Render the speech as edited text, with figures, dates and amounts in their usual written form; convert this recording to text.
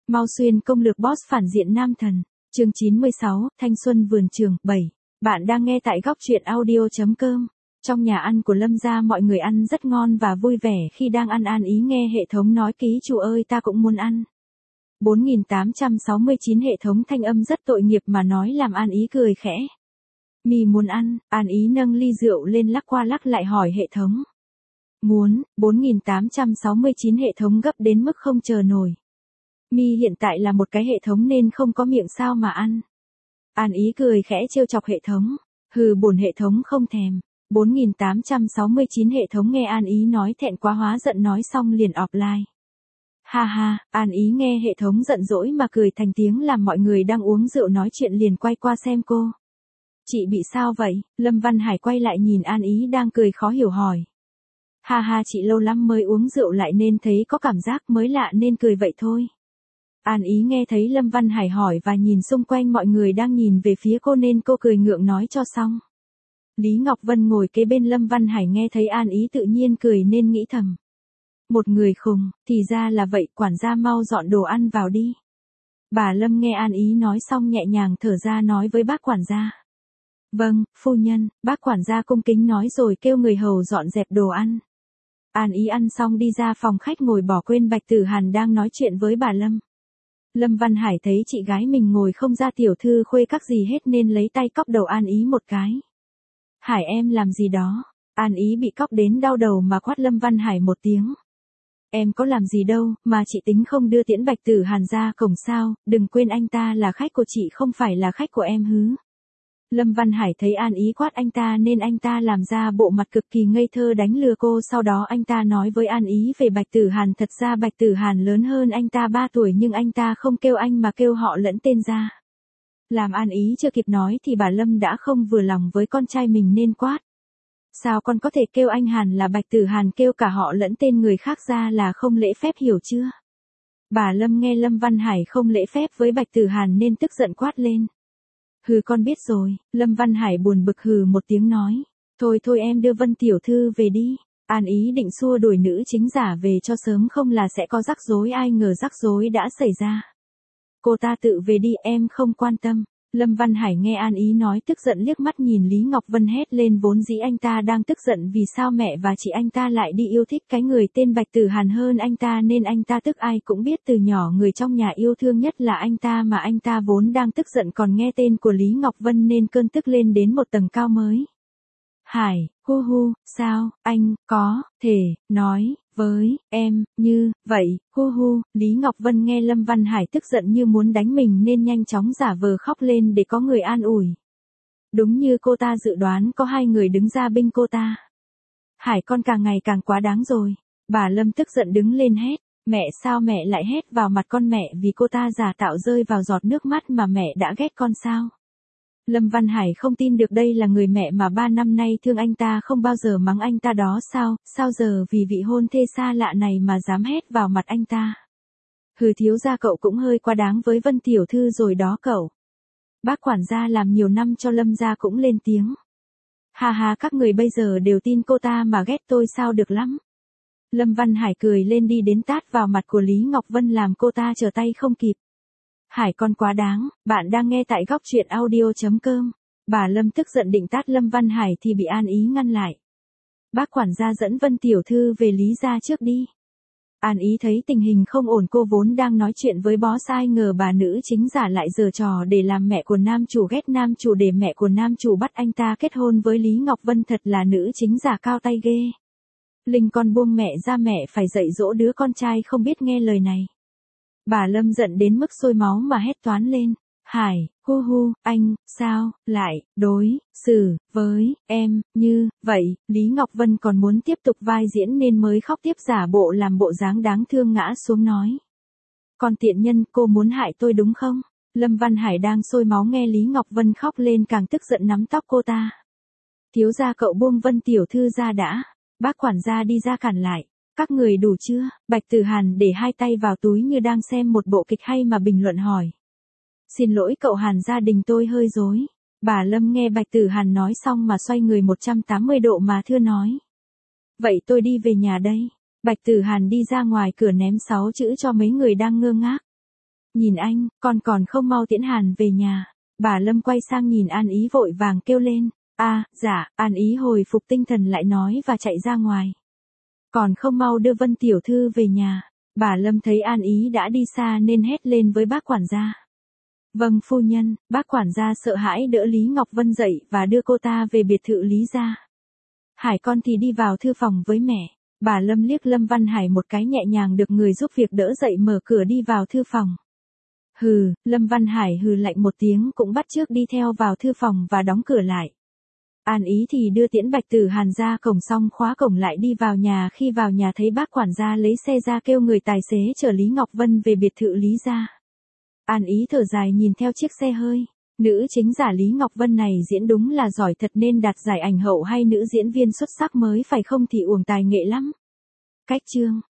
Mao Xuyên công lược boss phản diện nam thần. Chương 96, Thanh xuân vườn trường 7. Bạn đang nghe tại góc truyện audio.com. Trong nhà ăn của Lâm gia mọi người ăn rất ngon và vui vẻ khi đang ăn An Ý nghe hệ thống nói ký chủ ơi ta cũng muốn ăn. 4869 hệ thống thanh âm rất tội nghiệp mà nói làm An Ý cười khẽ. Mì muốn ăn, An Ý nâng ly rượu lên lắc qua lắc lại hỏi hệ thống. Muốn, 4869 hệ thống gấp đến mức không chờ nổi. Mi hiện tại là một cái hệ thống nên không có miệng sao mà ăn. An Ý cười khẽ trêu chọc hệ thống. Hừ bổn hệ thống không thèm. 4869 hệ thống nghe An Ý nói thẹn quá hóa giận nói xong liền offline. Ha ha, An Ý nghe hệ thống giận dỗi mà cười thành tiếng làm mọi người đang uống rượu nói chuyện liền quay qua xem cô. Chị bị sao vậy? Lâm Văn Hải quay lại nhìn An Ý đang cười khó hiểu hỏi. Ha ha chị lâu lắm mới uống rượu lại nên thấy có cảm giác mới lạ nên cười vậy thôi. An Ý nghe thấy Lâm Văn Hải hỏi và nhìn xung quanh mọi người đang nhìn về phía cô nên cô cười ngượng nói cho xong. Lý Ngọc Vân ngồi kế bên Lâm Văn Hải nghe thấy An Ý tự nhiên cười nên nghĩ thầm. Một người khùng, thì ra là vậy, quản gia mau dọn đồ ăn vào đi. Bà Lâm nghe An Ý nói xong nhẹ nhàng thở ra nói với bác quản gia. Vâng, phu nhân, bác quản gia cung kính nói rồi kêu người hầu dọn dẹp đồ ăn. An Ý ăn xong đi ra phòng khách ngồi bỏ quên Bạch Tử Hàn đang nói chuyện với bà Lâm. Lâm Văn Hải thấy chị gái mình ngồi không ra tiểu thư khuê các gì hết nên lấy tay cóc đầu An Ý một cái. Hải em làm gì đó? An Ý bị cóc đến đau đầu mà quát Lâm Văn Hải một tiếng. Em có làm gì đâu, mà chị tính không đưa tiễn Bạch Tử Hàn ra cổng sao, đừng quên anh ta là khách của chị không phải là khách của em hứ. Lâm Văn Hải thấy An Ý quát anh ta nên anh ta làm ra bộ mặt cực kỳ ngây thơ đánh lừa cô, sau đó anh ta nói với An Ý về Bạch Tử Hàn. Thật ra Bạch Tử Hàn lớn hơn anh ta 3 tuổi nhưng anh ta không kêu anh mà kêu họ lẫn tên ra. Làm An Ý chưa kịp nói thì bà Lâm đã không vừa lòng với con trai mình nên quát. Sao con có thể kêu anh Hàn là Bạch Tử Hàn, kêu cả họ lẫn tên người khác ra là không lễ phép hiểu chưa? Bà Lâm nghe Lâm Văn Hải không lễ phép với Bạch Tử Hàn nên tức giận quát lên. Hừ con biết rồi, Lâm Văn Hải buồn bực hừ một tiếng nói. Thôi thôi em đưa Vân tiểu thư về đi. An Ý định xua đuổi nữ chính giả về cho sớm không là sẽ có rắc rối, ai ngờ rắc rối đã xảy ra. Cô ta tự về đi em không quan tâm. Lâm Văn Hải nghe An Ý nói tức giận liếc mắt nhìn Lý Ngọc Vân hét lên, vốn dĩ anh ta đang tức giận vì sao mẹ và chị anh ta lại đi yêu thích cái người tên Bạch Tử Hàn hơn anh ta nên anh ta tức, ai cũng biết từ nhỏ người trong nhà yêu thương nhất là anh ta mà anh ta vốn đang tức giận còn nghe tên của Lý Ngọc Vân nên cơn tức lên đến một tầng cao mới. Hải, hu hu, sao, anh, có, thể, nói, với, em, như, vậy, hu hu, Lý Ngọc Vân nghe Lâm Văn Hải tức giận như muốn đánh mình nên nhanh chóng giả vờ khóc lên để có người an ủi. Đúng như cô ta dự đoán có 2 người đứng ra binh cô ta. Hải con càng ngày càng quá đáng rồi. Bà Lâm tức giận đứng lên hét. Mẹ sao mẹ lại hét vào mặt con mẹ vì cô ta giả tạo rơi vào giọt nước mắt mà mẹ đã ghét con sao? Lâm Văn Hải không tin được đây là người mẹ mà 3 năm nay thương anh ta không bao giờ mắng anh ta đó sao giờ vì vị hôn thê xa lạ này mà dám hét vào mặt anh ta. Hừ thiếu gia cậu cũng hơi quá đáng với Vân tiểu thư rồi đó cậu. Bác quản gia làm nhiều năm cho Lâm gia cũng lên tiếng. Ha ha các người bây giờ đều tin cô ta mà ghét tôi sao được lắm. Lâm Văn Hải cười lên đi đến tát vào mặt của Lý Ngọc Vân làm cô ta trở tay không kịp. Hải con quá đáng, bạn đang nghe tại góc truyện audio.com. Bà Lâm tức giận định tát Lâm Văn Hải thì bị An Ý ngăn lại. Bác quản gia dẫn Vân tiểu thư về Lý gia trước đi. An Ý thấy tình hình không ổn, cô vốn đang nói chuyện với boss ai ngờ bà nữ chính giả lại giở trò để làm mẹ của nam chủ ghét nam chủ để mẹ của nam chủ bắt anh ta kết hôn với Lý Ngọc Vân, thật là nữ chính giả cao tay ghê. Linh con buông mẹ ra, mẹ phải dạy dỗ đứa con trai không biết nghe lời này. Bà Lâm giận đến mức sôi máu mà hét toán lên. Hải, hu hu, anh, sao, lại, đối, xử, với, em, như, vậy, Lý Ngọc Vân còn muốn tiếp tục vai diễn nên mới khóc tiếp giả bộ làm bộ dáng đáng thương ngã xuống nói. Con tiện nhân, cô muốn hại tôi đúng không? Lâm Văn Hải đang sôi máu nghe Lý Ngọc Vân khóc lên càng tức giận nắm tóc cô ta. Thiếu gia cậu buông Vân tiểu thư ra đã. Bác quản gia đi ra cản lại. Các người đủ chưa? Bạch Tử Hàn để 2 tay vào túi như đang xem một bộ kịch hay mà bình luận hỏi. Xin lỗi cậu Hàn, gia đình tôi hơi rối. Bà Lâm nghe Bạch Tử Hàn nói xong mà xoay người 180 độ mà thưa nói. Vậy tôi đi về nhà đây. Bạch Tử Hàn đi ra ngoài cửa ném 6 chữ cho mấy người đang ngơ ngác. Nhìn anh, con còn không mau tiễn Hàn về nhà. Bà Lâm quay sang nhìn An Ý vội vàng kêu lên. Dạ, An Ý hồi phục tinh thần lại nói và chạy ra ngoài. Còn không mau đưa Vân tiểu thư về nhà. Bà Lâm thấy An Ý đã đi xa nên hét lên với bác quản gia. Vâng phu nhân, bác quản gia sợ hãi đỡ Lý Ngọc Vân dậy và đưa cô ta về biệt thự Lý gia. Hải con thì đi vào thư phòng với mẹ. Bà Lâm liếc Lâm Văn Hải một cái nhẹ nhàng được người giúp việc đỡ dậy mở cửa đi vào thư phòng. Hừ, Lâm Văn Hải hừ lạnh một tiếng cũng bắt chước đi theo vào thư phòng và đóng cửa lại. An Ý thì đưa tiễn Bạch Tử Hàn ra cổng xong khóa cổng lại đi vào nhà, khi vào nhà thấy bác quản gia lấy xe ra kêu người tài xế chở Lý Ngọc Vân về biệt thự Lý gia. An Ý thở dài nhìn theo chiếc xe hơi. Nữ chính giả Lý Ngọc Vân này diễn đúng là giỏi thật, nên đạt giải ảnh hậu hay nữ diễn viên xuất sắc mới phải không thì uổng tài nghệ lắm. Cách chương